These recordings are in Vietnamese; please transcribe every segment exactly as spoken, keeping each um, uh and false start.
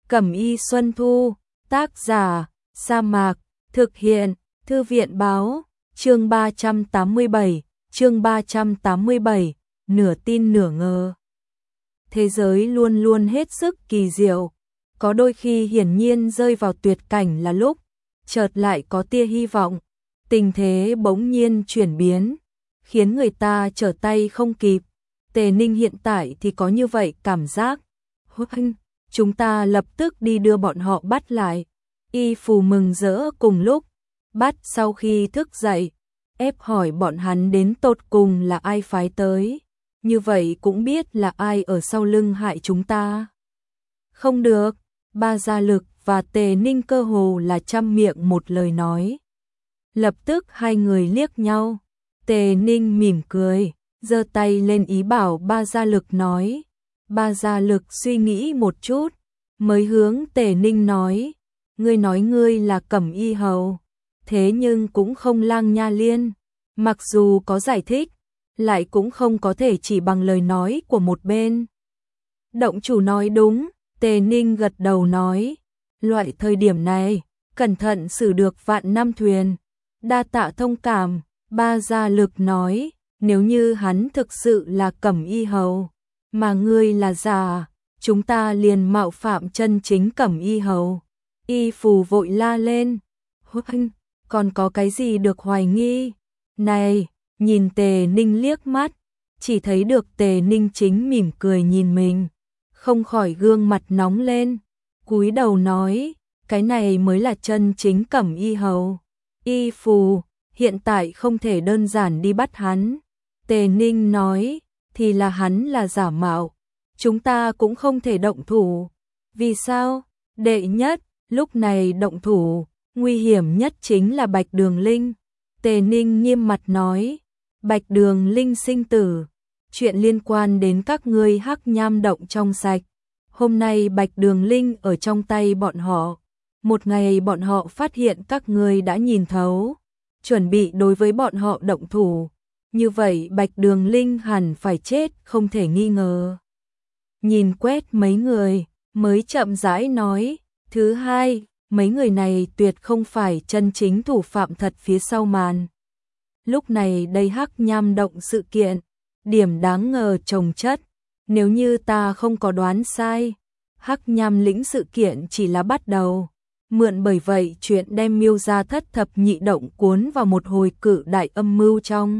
Cẩm Y Xuân Thu, tác giả, Sa Mạc, thực hiện, Thư viện báo, chương ba trăm tám mươi bảy, chương ba trăm tám mươi bảy, nửa tin nửa ngờ. Thế giới luôn luôn hết sức kỳ diệu, có đôi khi hiển nhiên rơi vào tuyệt cảnh là lúc, chợt lại có tia hy vọng, tình thế bỗng nhiên chuyển biến, khiến người ta trở tay không kịp. Tề Ninh hiện tại thì có như vậy cảm giác. Huynh, chúng ta lập tức đi đưa bọn họ bắt lại. Y Phù mừng rỡ cùng lúc, bắt sau khi thức dậy, ép hỏi bọn hắn đến tột cùng là ai phái tới. Như vậy cũng biết là ai ở sau lưng hại chúng ta. Không được, Ba Gia Lực và Tề Ninh cơ hồ là trăm miệng một lời nói. Lập tức hai người liếc nhau, Tề Ninh mỉm cười, giơ tay lên ý bảo Ba Gia Lực nói. Ba Gia Lực suy nghĩ một chút, mới hướng Tề Ninh nói, ngươi nói ngươi là Cẩm Y hầu, thế nhưng cũng không Lang Nha Liên, mặc dù có giải thích, lại cũng không có thể chỉ bằng lời nói của một bên. Động chủ nói đúng, Tề Ninh gật đầu nói, loại thời điểm này, cẩn thận xử được vạn năm thuyền. Đa tạ thông cảm, Ba Gia Lực nói, nếu như hắn thực sự là Cẩm Y hầu, mà ngươi là giả, chúng ta liền mạo phạm chân chính Cẩm Y hầu. Y Phù vội la lên, huynh, còn có cái gì được hoài nghi? Này, nhìn Tề Ninh liếc mắt, chỉ thấy được Tề Ninh chính mỉm cười nhìn mình, không khỏi gương mặt nóng lên, cúi đầu nói, cái này mới là chân chính Cẩm Y hầu. Y Phù, hiện tại không thể đơn giản đi bắt hắn. Tề Ninh nói, thì là hắn là giả mạo, chúng ta cũng không thể động thủ. Vì sao? Đệ nhất, lúc này động thủ, nguy hiểm nhất chính là Bạch Đường Linh. Tề Ninh nghiêm mặt nói, Bạch Đường Linh sinh tử, chuyện liên quan đến các ngươi Hắc Nham động trong sạch. Hôm nay Bạch Đường Linh ở trong tay bọn họ, một ngày bọn họ phát hiện các ngươi đã nhìn thấu, chuẩn bị đối với bọn họ động thủ. Như vậy Bạch Đường Linh hẳn phải chết không thể nghi ngờ. Nhìn quét mấy người, mới chậm rãi nói, thứ hai, mấy người này tuyệt không phải chân chính thủ phạm thật phía sau màn. Lúc này đây Hắc Nham động sự kiện, điểm đáng ngờ chồng chất, nếu như ta không có đoán sai, Hắc Nham lĩnh sự kiện chỉ là bắt đầu. Mượn bởi vậy chuyện đem Miêu gia thất thập nhị động cuốn vào một hồi cự đại âm mưu trong.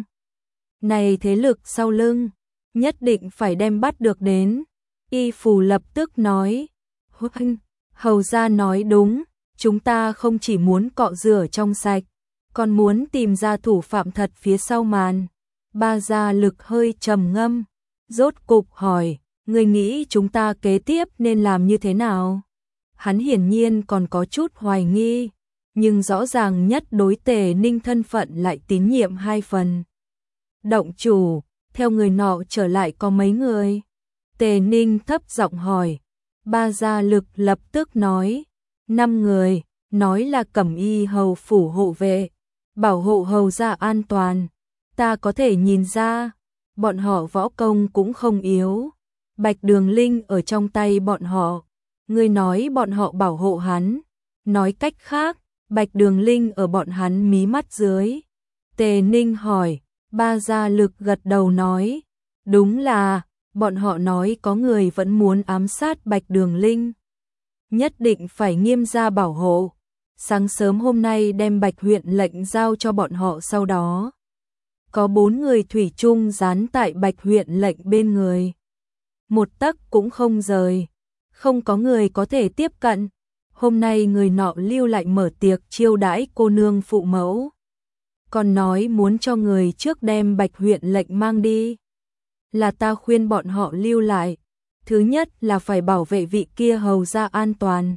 Này thế lực sau lưng, nhất định phải đem bắt được đến. Y Phù lập tức nói, huynh, hầu gia nói đúng, chúng ta không chỉ muốn cọ rửa trong sạch, còn muốn tìm ra thủ phạm thật phía sau màn. Ba Gia Lực hơi trầm ngâm, rốt cục hỏi, ngươi nghĩ chúng ta kế tiếp nên làm như thế nào? Hắn hiển nhiên còn có chút hoài nghi, nhưng rõ ràng nhất đối Tề Ninh thân phận lại tín nhiệm hai phần. Động chủ, theo người nọ trở lại có mấy người? Tề Ninh thấp giọng hỏi. Ba Gia Lực lập tức nói, năm người, nói là Cẩm Y hầu phủ hộ vệ, bảo hộ hầu gia an toàn. Ta có thể nhìn ra, bọn họ võ công cũng không yếu. Bạch Đường Linh ở trong tay bọn họ, ngươi nói bọn họ bảo hộ hắn, nói cách khác, Bạch Đường Linh ở bọn hắn mí mắt dưới. Tề Ninh hỏi, Ba Gia Lực gật đầu nói, đúng là, bọn họ nói có người vẫn muốn ám sát Bạch Đường Linh. Nhất định phải nghiêm gia bảo hộ, sáng sớm hôm nay đem Bạch huyện lệnh giao cho bọn họ sau đó. Có bốn người thủy chung dán tại Bạch huyện lệnh bên người. Một tấc cũng không rời, không có người có thể tiếp cận. Hôm nay người nọ lưu lại mở tiệc chiêu đãi cô nương phụ mẫu. Còn nói muốn cho người trước đem Bạch huyện lệnh mang đi. Là ta khuyên bọn họ lưu lại. Thứ nhất là phải bảo vệ vị kia hầu gia an toàn.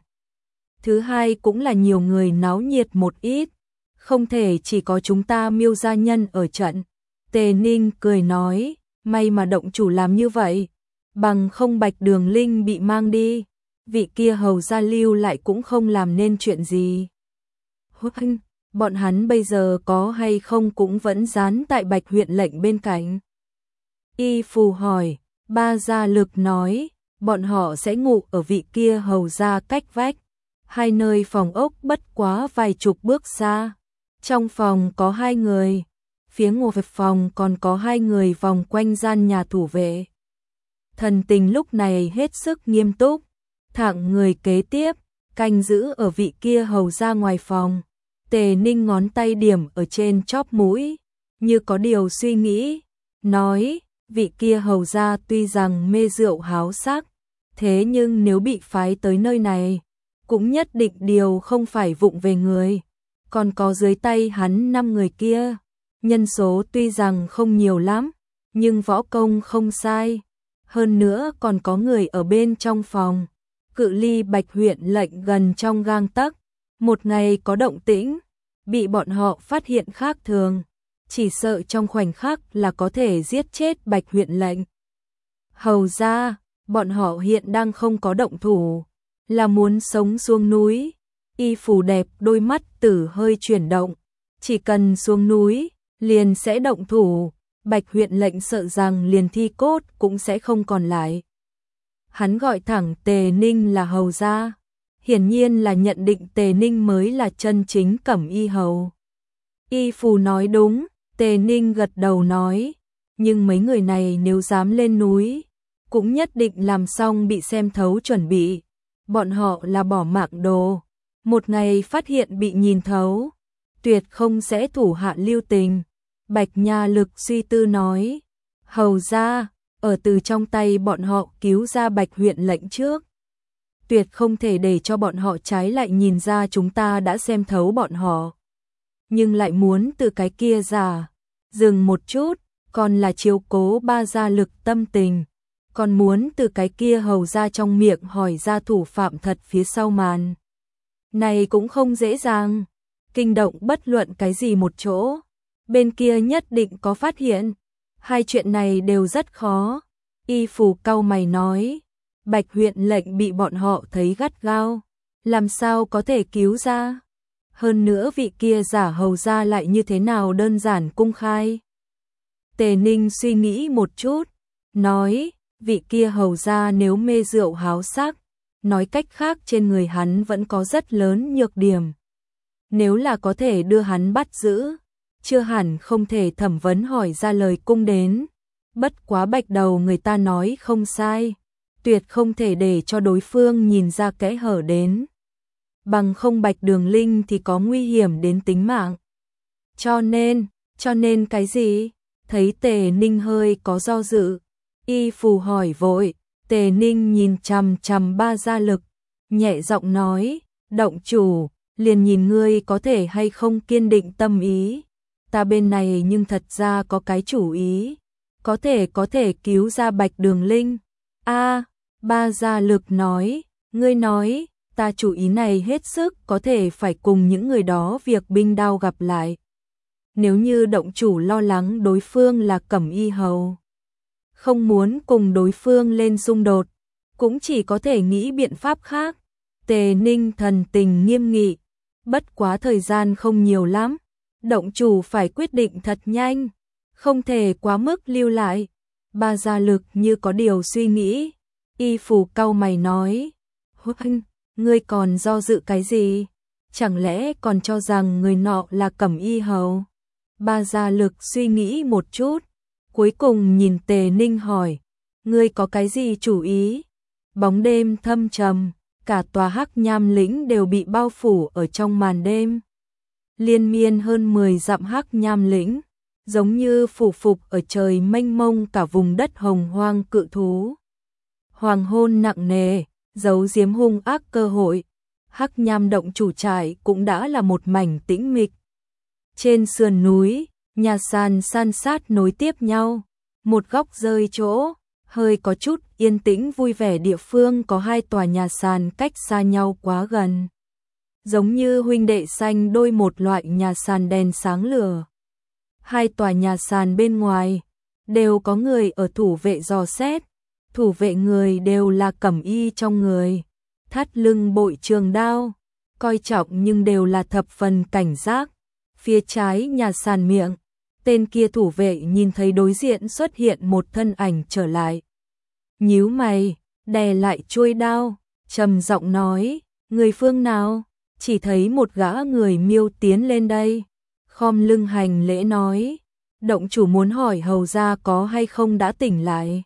Thứ hai cũng là nhiều người náo nhiệt một ít. Không thể chỉ có chúng ta Miêu gia nhân ở trận. Tề Ninh cười nói, may mà động chủ làm như vậy. Bằng không Bạch Đường Linh bị mang đi, vị kia hầu gia lưu lại cũng không làm nên chuyện gì. Huynh, bọn hắn bây giờ có hay không cũng vẫn dán tại Bạch huyện lệnh bên cạnh. Y Phù hỏi, Ba Gia Lực nói, bọn họ sẽ ngủ ở vị kia hầu ra cách vách, hai nơi phòng ốc bất quá vài chục bước xa. Trong phòng có hai người, phía ngoài phòng còn có hai người vòng quanh gian nhà thủ vệ. Thần tình lúc này hết sức nghiêm túc, thẳng người kế tiếp, canh giữ ở vị kia hầu ra ngoài phòng. Tề Ninh ngón tay điểm ở trên chóp mũi, như có điều suy nghĩ, nói, vị kia hầu ra tuy rằng mê rượu háo sắc, thế nhưng nếu bị phái tới nơi này, cũng nhất định điều không phải vụng về người. Còn có dưới tay hắn năm người kia, nhân số tuy rằng không nhiều lắm, nhưng võ công không sai. Hơn nữa còn có người ở bên trong phòng, cự ly Bạch huyện lệnh gần trong gang tấc, một ngày có động tĩnh, bị bọn họ phát hiện khác thường, chỉ sợ trong khoảnh khắc là có thể giết chết Bạch huyện lệnh. Hầu ra, bọn họ hiện đang không có động thủ, là muốn sống xuống núi. Y Phù đẹp đôi mắt tử hơi chuyển động, chỉ cần xuống núi, liền sẽ động thủ, Bạch huyện lệnh sợ rằng liền thi cốt cũng sẽ không còn lại. Hắn gọi thẳng Tề Ninh là hầu gia, hiển nhiên là nhận định Tề Ninh mới là chân chính Cẩm Y hầu. Y Phù nói đúng, Tề Ninh gật đầu nói, nhưng mấy người này nếu dám lên núi, cũng nhất định làm xong bị xem thấu chuẩn bị, bọn họ là bỏ mạng đồ. Một ngày phát hiện bị nhìn thấu, tuyệt không sẽ thủ hạ lưu tình. Bạch Nha Lực suy tư nói, hầu ra, ở từ trong tay bọn họ cứu ra Bạch huyện lệnh trước. Tuyệt không thể để cho bọn họ trái lại nhìn ra chúng ta đã xem thấu bọn họ. Nhưng lại muốn từ cái kia ra, dừng một chút, còn là chiếu cố ba gia Lực tâm tình. Còn muốn từ cái kia hầu ra trong miệng hỏi ra thủ phạm thật phía sau màn. Này cũng không dễ dàng, kinh động bất luận cái gì một chỗ, bên kia nhất định có phát hiện, hai chuyện này đều rất khó. Y Phù cau mày nói, Bạch huyện lệnh bị bọn họ thấy gắt gao, làm sao có thể cứu ra, hơn nữa vị kia giả hầu ra lại như thế nào đơn giản cung khai. Tề Ninh suy nghĩ một chút, nói, vị kia hầu ra nếu mê rượu háo sắc, nói cách khác trên người hắn vẫn có rất lớn nhược điểm. Nếu là có thể đưa hắn bắt giữ, chưa hẳn không thể thẩm vấn hỏi ra lời cung đến. Bất quá Bạch đầu người ta nói không sai, tuyệt không thể để cho đối phương nhìn ra kẽ hở đến. Bằng không Bạch Đường Linh thì có nguy hiểm đến tính mạng. Cho nên, cho nên cái gì? Thấy Tề Ninh hơi có do dự, Y Phù hỏi vội. Tề Ninh nhìn chằm chằm ba gia Lực, nhẹ giọng nói, động chủ, liền nhìn ngươi có thể hay không kiên định tâm ý. Ta bên này nhưng thật ra có cái chủ ý, có thể có thể cứu ra Bạch Đường Linh. A, ba gia Lực nói, ngươi nói, ta chủ ý này hết sức có thể phải cùng những người đó việc binh đao gặp lại. Nếu như động chủ lo lắng đối phương là Cẩm Y hầu, không muốn cùng đối phương lên xung đột, cũng chỉ có thể nghĩ biện pháp khác. Tề Ninh thần tình nghiêm nghị, bất quá thời gian không nhiều lắm, động chủ phải quyết định thật nhanh, không thể quá mức lưu lại. Ba gia Lực như có điều suy nghĩ, Y Phù cau mày nói, huynh, ngươi còn do dự cái gì? Chẳng lẽ còn cho rằng người nọ là Cẩm Y hầu? Ba gia Lực suy nghĩ một chút, cuối cùng nhìn Tề Ninh hỏi, ngươi có cái gì chủ ý? Bóng đêm thâm trầm, cả tòa Hắc Nham lĩnh đều bị bao phủ ở trong màn đêm. Liên miên hơn mười dặm Hắc Nham lĩnh, giống như phủ phục ở trời mênh mông cả vùng đất hồng hoang cự thú. Hoàng hôn nặng nề, giấu giếm hung ác cơ hội. Hắc Nham động chủ trại cũng đã là một mảnh tĩnh mịch. Trên sườn núi, nhà sàn san sát nối tiếp nhau, một góc rơi chỗ, hơi có chút yên tĩnh vui vẻ địa phương có hai tòa nhà sàn cách xa nhau quá gần. Giống như huynh đệ xanh đôi một loại nhà sàn đèn sáng lửa. Hai tòa nhà sàn bên ngoài, đều có người ở thủ vệ dò xét, thủ vệ người đều là Cẩm Y trong người, thắt lưng bội trường đao, coi trọng nhưng đều là thập phần cảnh giác. Phía trái nhà sàn miệng, tên kia thủ vệ nhìn thấy đối diện xuất hiện một thân ảnh trở lại. Nhíu mày, đè lại chuôi đao, trầm giọng nói, người phương nào? Chỉ thấy một gã người Miêu tiến lên đây, khom lưng hành lễ nói, động chủ muốn hỏi hầu gia có hay không đã tỉnh lại.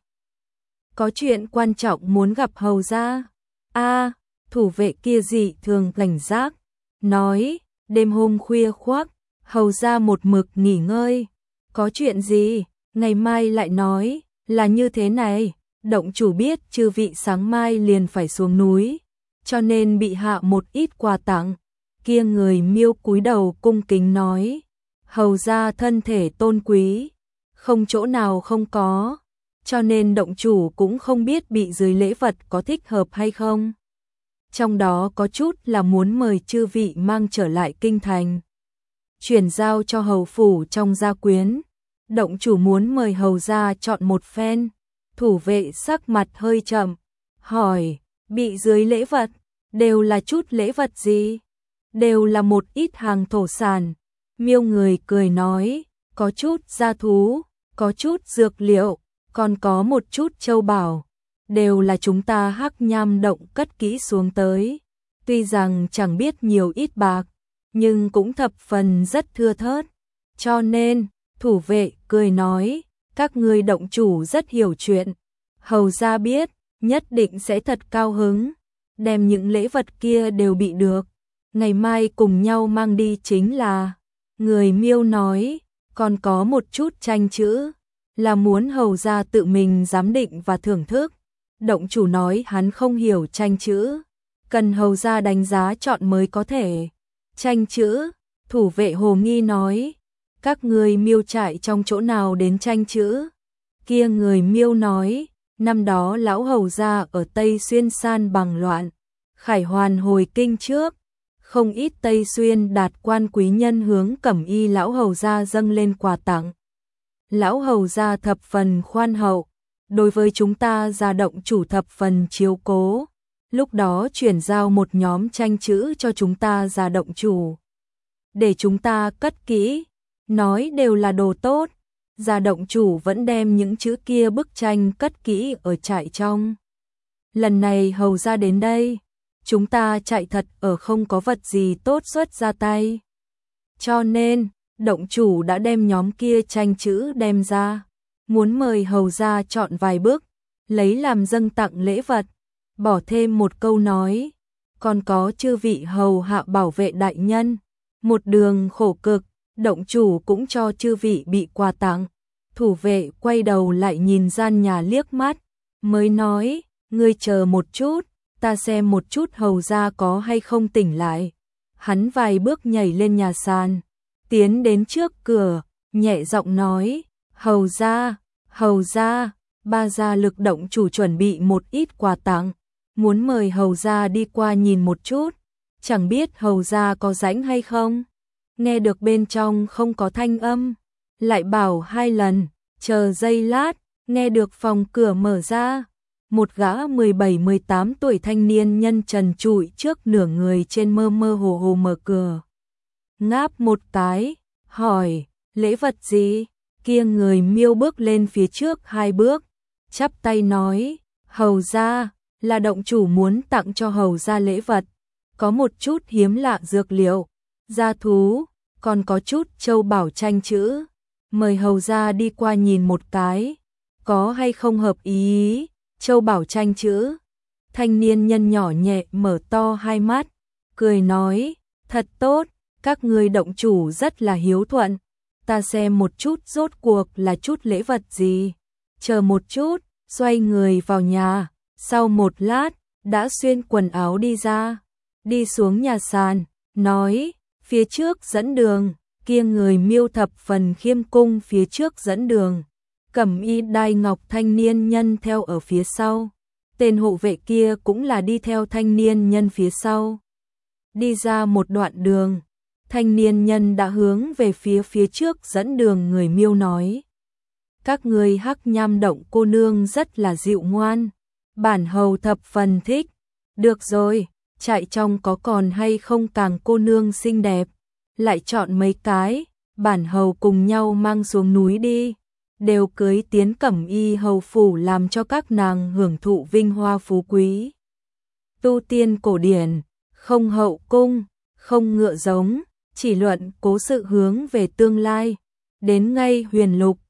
Có chuyện quan trọng muốn gặp hầu gia. A, thủ vệ kia dị thường cảnh giác, nói, đêm hôm khuya khoác, hầu gia một mực nghỉ ngơi. Có chuyện gì? Ngày mai lại nói, là như thế này, động chủ biết chư vị sáng mai liền phải xuống núi, cho nên bị hạ một ít quà tặng. Kia người Miêu cúi đầu cung kính nói, hầu gia thân thể tôn quý, không chỗ nào không có, cho nên động chủ cũng không biết bị dưới lễ vật có thích hợp hay không. Trong đó có chút là muốn mời chư vị mang trở lại kinh thành, chuyển giao cho hầu phủ trong gia quyến. Động chủ muốn mời hầu gia chọn một phen. Thủ vệ sắc mặt hơi chậm, hỏi, bị dưới lễ vật, đều là chút lễ vật gì? Đều là một ít hàng thổ sản. Miêu người cười nói, có chút gia thú, có chút dược liệu, còn có một chút châu bảo, đều là chúng ta Hắc Nham động cất kỹ xuống tới. Tuy rằng chẳng biết nhiều ít bạc, nhưng cũng thập phần rất thưa thớt. Cho nên, thủ vệ cười nói, các ngươi động chủ rất hiểu chuyện. Hầu gia biết, nhất định sẽ thật cao hứng, đem những lễ vật kia đều bị được. Ngày mai cùng nhau mang đi chính là. Người Miêu nói, còn có một chút tranh chữ, là muốn hầu gia tự mình giám định và thưởng thức. Động chủ nói hắn không hiểu tranh chữ, cần hầu gia đánh giá chọn mới có thể. Tranh chữ, thủ vệ hồ nghi nói, các người Miêu trại trong chỗ nào đến tranh chữ? Kia người Miêu nói, năm đó lão hầu gia ở Tây Xuyên san bằng loạn, khải hoàn hồi kinh trước, không ít Tây Xuyên đạt quan quý nhân hướng Cẩm Y lão hầu gia dâng lên quà tặng. Lão hầu gia thập phần khoan hậu, đối với chúng ta gia động chủ thập phần chiếu cố, lúc đó chuyển giao một nhóm tranh chữ cho chúng ta gia động chủ, để chúng ta cất kỹ, nói đều là đồ tốt. Gia động chủ vẫn đem những chữ kia bức tranh cất kỹ ở trại trong. Lần này hầu gia đến đây, chúng ta chạy thật ở không có vật gì tốt xuất ra tay. Cho nên, động chủ đã đem nhóm kia tranh chữ đem ra, muốn mời hầu gia chọn vài bức, lấy làm dâng tặng lễ vật. Bỏ thêm một câu nói, còn có chư vị hầu hạ bảo vệ đại nhân, một đường khổ cực, động chủ cũng cho chư vị bị quà tặng. Thủ vệ quay đầu lại nhìn gian nhà liếc mắt, mới nói, ngươi chờ một chút, ta xem một chút hầu gia có hay không tỉnh lại. Hắn vài bước nhảy lên nhà sàn, tiến đến trước cửa, nhẹ giọng nói, hầu gia, hầu gia, ba gia lực động chủ chuẩn bị một ít quà tặng, muốn mời hầu gia đi qua nhìn một chút, chẳng biết hầu gia có rảnh hay không. Nghe được bên trong không có thanh âm, lại bảo hai lần, chờ giây lát, nghe được phòng cửa mở ra. Một gã mười bảy mười tám tuổi thanh niên nhân trần trụi trước nửa người trên mơ mơ hồ hồ mở cửa. Ngáp một cái, hỏi, lễ vật gì? Kia người Miêu bước lên phía trước hai bước, chắp tay nói, hầu gia, là động chủ muốn tặng cho hầu gia lễ vật, có một chút hiếm lạ dược liệu, gia thú, còn có chút châu bảo tranh chữ, mời hầu gia đi qua nhìn một cái, có hay không hợp ý. Châu bảo tranh chữ, thanh niên nhân nhỏ nhẹ mở to hai mắt, cười nói, thật tốt, các ngươi động chủ rất là hiếu thuận, ta xem một chút rốt cuộc là chút lễ vật gì. Chờ một chút, xoay người vào nhà, sau một lát, đã xuyên quần áo đi ra, đi xuống nhà sàn, nói, phía trước dẫn đường. Kia người Miêu thập phần khiêm cung phía trước dẫn đường, Cẩm Y đai ngọc thanh niên nhân theo ở phía sau, tên hộ vệ kia cũng là đi theo thanh niên nhân phía sau. Đi ra một đoạn đường, thanh niên nhân đã hướng về phía phía trước dẫn đường. Người Miêu nói, các ngươi Hắc Nham động cô nương rất là dịu ngoan, bản hầu thập phần thích. Được rồi, trại trong có còn hay không càng cô nương xinh đẹp, lại chọn mấy cái, bản hầu cùng nhau mang xuống núi đi. đều cưới tiến cẩm y hầu phủ làm cho các nàng hưởng thụ vinh hoa phú quý. Tu tiên cổ điển, không hậu cung, không ngựa giống, chỉ luận cố sự hướng về tương lai. Đến ngay huyền lục,